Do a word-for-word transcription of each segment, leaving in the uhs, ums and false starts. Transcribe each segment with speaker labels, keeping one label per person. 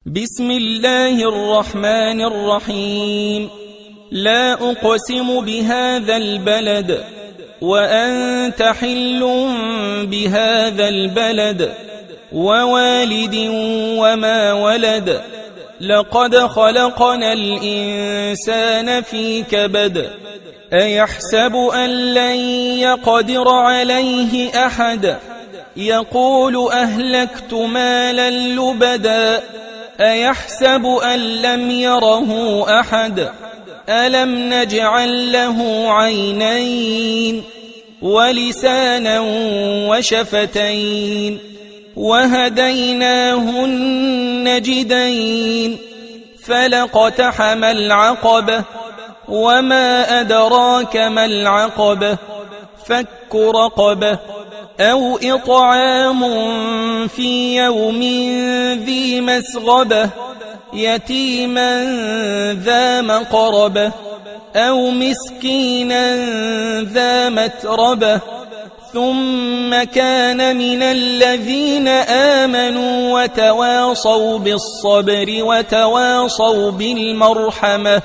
Speaker 1: بسم الله الرحمن الرحيم. لا أقسم بهذا البلد وأنت حل بهذا البلد ووالد وما ولد لقد خلقنا الإنسان في كبد أيحسب أن لن يقدر عليه أحد يقول أهلكت مالا لبدا أيحسب أن لم يره أحد ألم نجعل له عينين ولسانا وشفتين وهديناه النجدين فلاقتحم العقبة وما أدراك ما العقبة فك رقبة أو إطعام في يوم ذي مسغبة يتيما ذا مقربة أو مسكينا ذا متربة ثم كان من الذين آمنوا وتواصوا بالصبر وتواصوا بالمرحمة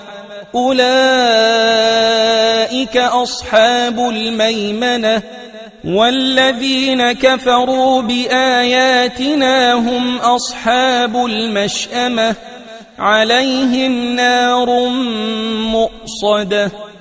Speaker 1: أولئك أصحاب الميمنة والذين كفروا بآياتنا هم أصحاب المشأمة عليهم نار مؤصدة.